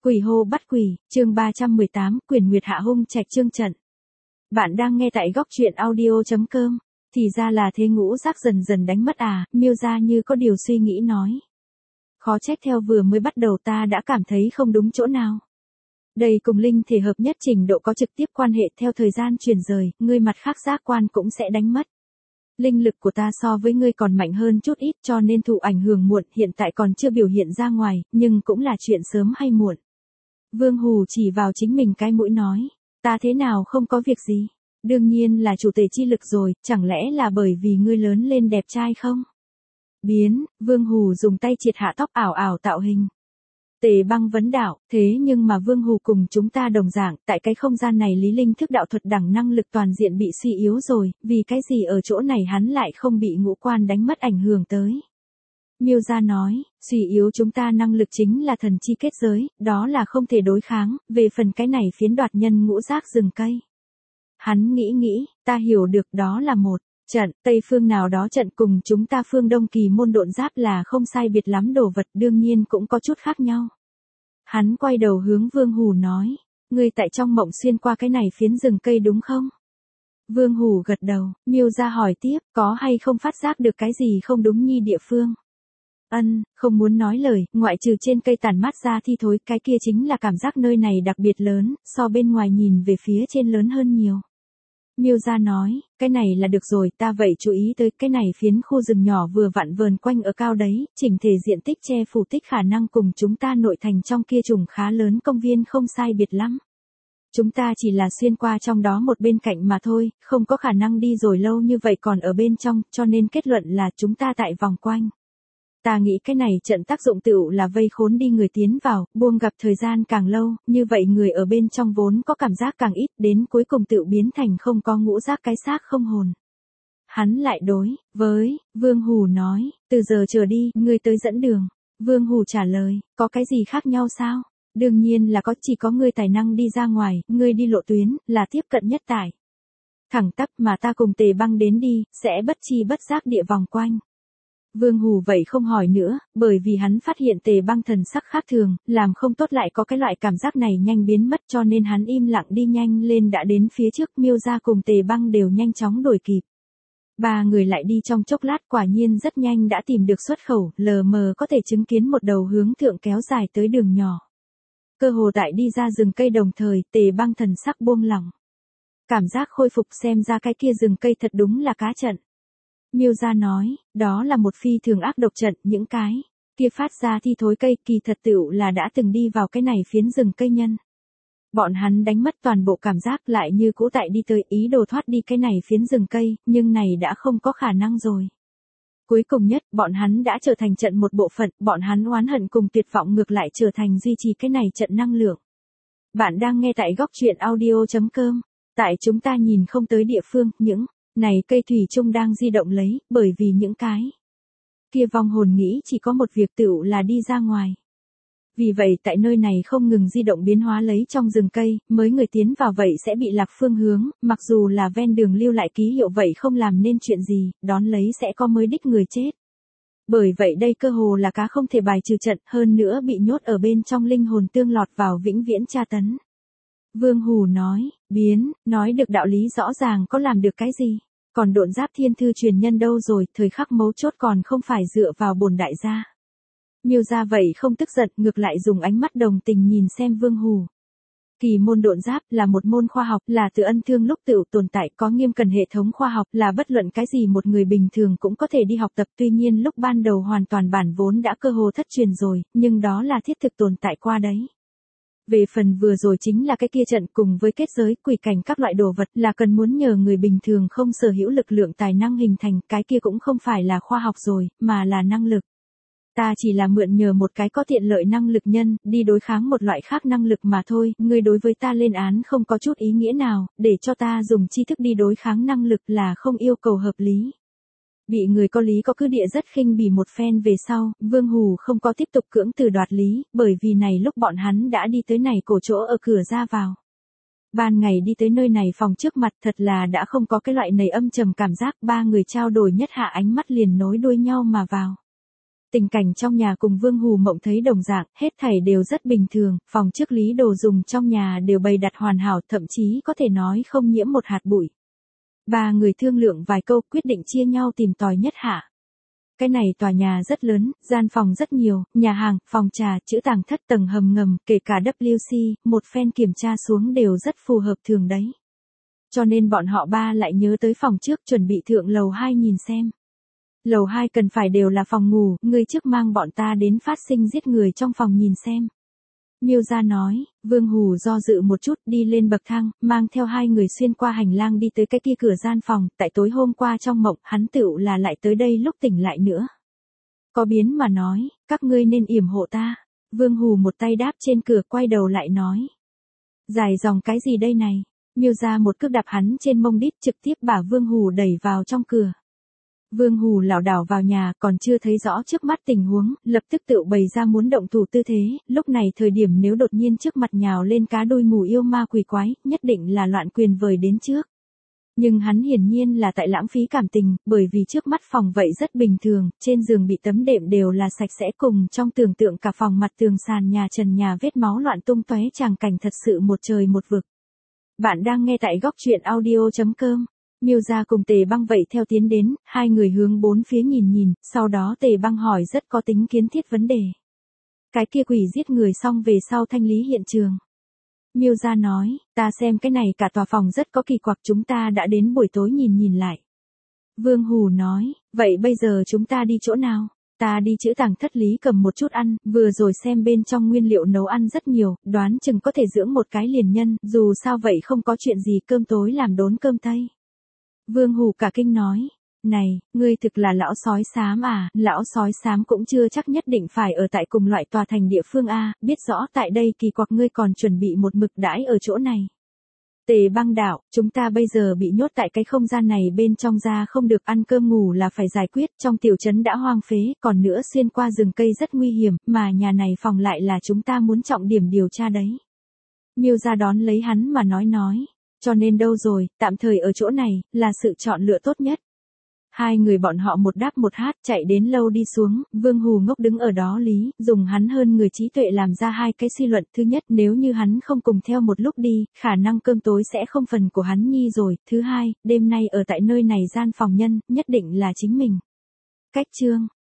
Quỷ hô bắt quỷ, chương 318, Quyền Nguyệt Hạ hung trạch chương trận. Bạn đang nghe tại góc truyện audio.com. Thì ra là thế, ngũ giác dần dần đánh mất à, Miêu Gia như có điều suy nghĩ nói. Khó trách theo vừa mới bắt đầu ta đã cảm thấy không đúng chỗ nào. Đây cùng linh thể hợp nhất trình độ có trực tiếp quan hệ, theo thời gian chuyển rời, ngươi mặt khác giác quan cũng sẽ đánh mất. Linh lực của ta so với ngươi còn mạnh hơn chút ít, cho nên thụ ảnh hưởng muộn, hiện tại còn chưa biểu hiện ra ngoài, nhưng cũng là chuyện sớm hay muộn. Vương Hù chỉ vào chính mình cái mũi nói, ta thế nào không có việc gì, đương nhiên là chủ tể chi lực rồi, chẳng lẽ là bởi vì ngươi lớn lên đẹp trai không? Biến, Vương Hù dùng tay triệt hạ tóc ảo ảo tạo hình. Tề Băng vấn đạo, thế nhưng mà Vương Hù cùng chúng ta đồng dạng, tại cái không gian này lý linh thức đạo thuật đẳng năng lực toàn diện bị suy yếu rồi, vì cái gì ở chỗ này hắn lại không bị ngũ quan đánh mất ảnh hưởng tới. Miêu Gia nói, suy yếu chúng ta năng lực chính là thần chi kết giới, đó là không thể đối kháng, về phần cái này phiến đoạt nhân ngũ giác rừng cây. Hắn nghĩ, ta hiểu được đó là một trận, Tây phương nào đó trận cùng chúng ta phương Đông Kỳ môn độn giáp là không sai biệt lắm đồ vật, đương nhiên cũng có chút khác nhau. Hắn quay đầu hướng Vương Hù nói, ngươi tại trong mộng xuyên qua cái này phiến rừng cây đúng không? Vương Hù gật đầu, Miêu Gia hỏi tiếp, có hay không phát giác được cái gì không đúng nhi địa phương? Không muốn nói lời, ngoại trừ trên cây tản mát ra thi thối, cái kia chính là cảm giác nơi này đặc biệt lớn, so bên ngoài nhìn về phía trên lớn hơn nhiều. Miêu Gia nói, cái này là được rồi, ta vậy chú ý tới cái này phiến khu rừng nhỏ vừa vặn vờn quanh ở cao đấy, chỉnh thể diện tích che phủ tích khả năng cùng chúng ta nội thành trong kia trùng khá lớn công viên không sai biệt lắm. Chúng ta chỉ là xuyên qua trong đó một bên cạnh mà thôi, không có khả năng đi rồi lâu như vậy còn ở bên trong, cho nên kết luận là chúng ta tại vòng quanh. Ta nghĩ cái này trận tác dụng tựu là vây khốn đi người tiến vào, buông gặp thời gian càng lâu, như vậy người ở bên trong vốn có cảm giác càng ít, đến cuối cùng tựu biến thành không có ngũ giác cái xác không hồn. Hắn lại đối với Vương Hù nói, từ giờ trở đi, ngươi tới dẫn đường. Vương Hù trả lời, có cái gì khác nhau sao? Đương nhiên là có, chỉ có ngươi tài năng đi ra ngoài, ngươi đi lộ tuyến, là tiếp cận nhất tải. Thẳng tắp mà ta cùng Tề Băng đến đi, sẽ bất chi bất giác địa vòng quanh. Vương Hù vậy không hỏi nữa, bởi vì hắn phát hiện Tề Băng thần sắc khác thường, làm không tốt lại có cái loại cảm giác này nhanh biến mất, cho nên hắn im lặng đi nhanh lên đã đến phía trước. Miêu Gia cùng Tề Băng đều nhanh chóng đuổi kịp. Ba người lại đi trong chốc lát, quả nhiên rất nhanh đã tìm được xuất khẩu, lờ mờ có thể chứng kiến một đầu hướng thượng kéo dài tới đường nhỏ. Cơ hồ tại đi ra rừng cây đồng thời, Tề Băng thần sắc buông lỏng. Cảm giác khôi phục, xem ra cái kia rừng cây thật đúng là cá trận. Miêu Gia nói, đó là một phi thường ác độc trận, những cái kia phát ra thi thối cây kỳ thật tựu là đã từng đi vào cái này phiến rừng cây nhân. Bọn hắn đánh mất toàn bộ cảm giác, lại như cũ tại đi tới ý đồ thoát đi cái này phiến rừng cây, nhưng này đã không có khả năng rồi. Cuối cùng nhất, bọn hắn đã trở thành trận một bộ phận, bọn hắn oán hận cùng tuyệt vọng ngược lại trở thành duy trì cái này trận năng lượng. Bạn đang nghe tại góc truyện audio.com. Tại chúng ta nhìn không tới địa phương, những này cây thủy chung đang di động lấy, bởi vì những cái kia vong hồn nghĩ chỉ có một việc tựu là đi ra ngoài. Vì vậy tại nơi này không ngừng di động biến hóa lấy trong rừng cây, mới người tiến vào vậy sẽ bị lạc phương hướng, mặc dù là ven đường lưu lại ký hiệu vậy không làm nên chuyện gì, đón lấy sẽ có mới đích người chết. Bởi vậy đây cơ hồ là cá không thể bài trừ trận, hơn nữa bị nhốt ở bên trong linh hồn tương lọt vào vĩnh viễn tra tấn. Vương Hù nói, nói được đạo lý rõ ràng có làm được cái gì, còn độn giáp thiên thư truyền nhân đâu rồi, thời khắc mấu chốt còn không phải dựa vào bổn đại gia. Miêu Gia vậy không tức giận, ngược lại dùng ánh mắt đồng tình nhìn xem Vương Hù. Kỳ môn độn giáp là một môn khoa học, là từ ân thương lúc tựu tồn tại, có nghiêm cẩn hệ thống khoa học, là bất luận cái gì một người bình thường cũng có thể đi học tập, tuy nhiên lúc ban đầu hoàn toàn bản vốn đã cơ hồ thất truyền rồi, nhưng đó là thiết thực tồn tại qua đấy. Về phần vừa rồi chính là cái kia trận cùng với kết giới, quỷ cảnh các loại đồ vật là cần muốn nhờ người bình thường không sở hữu lực lượng tài năng hình thành, cái kia cũng không phải là khoa học rồi, mà là năng lực. Ta chỉ là mượn nhờ một cái có tiện lợi năng lực nhân, đi đối kháng một loại khác năng lực mà thôi, ngươi đối với ta lên án không có chút ý nghĩa nào, để cho ta dùng tri thức đi đối kháng năng lực là không yêu cầu hợp lý. Bị người có lý có cứ địa rất khinh bỉ một phen về sau, Vương Hù không có tiếp tục cưỡng từ đoạt lý, bởi vì này lúc bọn hắn đã đi tới này cổ chỗ ở cửa ra vào. Ban ngày đi tới nơi này phòng trước mặt thật là đã không có cái loại nầy âm trầm cảm giác, ba người trao đổi nhất hạ ánh mắt liền nối đuôi nhau mà vào. Tình cảnh trong nhà cùng Vương Hù Mộng thấy đồng dạng, hết thảy đều rất bình thường, phòng trước lý đồ dùng trong nhà đều bày đặt hoàn hảo, thậm chí có thể nói không nhiễm một hạt bụi. Ba người thương lượng vài câu quyết định chia nhau tìm tòi nhất hạ. Cái này tòa nhà rất lớn, gian phòng rất nhiều, nhà hàng, phòng trà, chữ tàng thất tầng hầm ngầm, kể cả WC, một phen kiểm tra xuống đều rất phù hợp thường đấy. Cho nên bọn họ ba lại nhớ tới phòng trước chuẩn bị thượng lầu 2 nhìn xem. Lầu 2 cần phải đều là phòng ngủ, ngươi trước mang bọn ta đến phát sinh giết người trong phòng nhìn xem. Miêu gia nói, Vương Hù do dự một chút đi lên bậc thang, mang theo hai người xuyên qua hành lang đi tới cái kia cửa gian phòng, tại tối hôm qua trong mộng hắn tựu là lại tới đây lúc tỉnh lại nữa. Có biến mà nói, các ngươi nên yểm hộ ta. Vương Hù một tay đáp trên cửa quay đầu lại nói. Dài dòng cái gì đây này? Miêu gia một cước đạp hắn trên mông đít trực tiếp bả Vương Hù đẩy vào trong cửa. Vương Hù lảo đảo vào nhà còn chưa thấy rõ trước mắt tình huống, lập tức tự bày ra muốn động thủ tư thế, lúc này thời điểm nếu đột nhiên trước mặt nhào lên cá đôi mù yêu ma quỷ quái, nhất định là loạn quyền vời đến trước. Nhưng hắn hiển nhiên là tại lãng phí cảm tình, bởi vì trước mắt phòng vậy rất bình thường, trên giường bị tấm đệm đều là sạch sẽ cùng trong tưởng tượng cả phòng mặt tường sàn nhà trần nhà vết máu loạn tung tóe tràng cảnh thật sự một trời một vực. Bạn đang nghe tại góc truyện audio.com. Miêu gia cùng Tề Băng vậy theo tiến đến, hai người hướng bốn phía nhìn nhìn, sau đó Tề Băng hỏi rất có tính kiến thiết vấn đề. Cái kia quỷ giết người xong về sau thanh lý hiện trường. Miêu gia nói, ta xem cái này cả tòa phòng rất có kỳ quặc, chúng ta đã đến buổi tối nhìn nhìn lại. Vương Hù nói, vậy bây giờ chúng ta đi chỗ nào? Ta đi chữ tàng thất lý cầm một chút ăn, vừa rồi xem bên trong nguyên liệu nấu ăn rất nhiều, đoán chừng có thể dưỡng một cái liền nhân, dù sao vậy không có chuyện gì, cơm tối làm đốn cơm tây. Vương Hù cả kinh nói, này, ngươi thực là lão sói xám à, lão sói xám cũng chưa chắc nhất định phải ở tại cùng loại tòa thành địa phương a, biết rõ tại đây kỳ quặc ngươi còn chuẩn bị một mực đãi ở chỗ này. Tề Băng đạo, chúng ta bây giờ bị nhốt tại cái không gian này bên trong ra không được ăn cơm ngủ là phải giải quyết, trong tiểu trấn đã hoang phế, còn nữa xuyên qua rừng cây rất nguy hiểm, mà nhà này phòng lại là chúng ta muốn trọng điểm điều tra đấy. Miêu gia đón lấy hắn mà nói. Cho nên đâu rồi, tạm thời ở chỗ này, là sự chọn lựa tốt nhất. Hai người bọn họ một đáp một hát chạy đến lâu đi xuống, Vương Hù ngốc đứng ở đó lý, dùng hắn hơn người trí tuệ làm ra hai cái suy luận. Thứ nhất, nếu như hắn không cùng theo một lúc đi, khả năng cơm tối sẽ không phần của hắn nhi rồi. Thứ hai, đêm nay ở tại nơi này gian phòng nhân, nhất định là chính mình. Cách chương.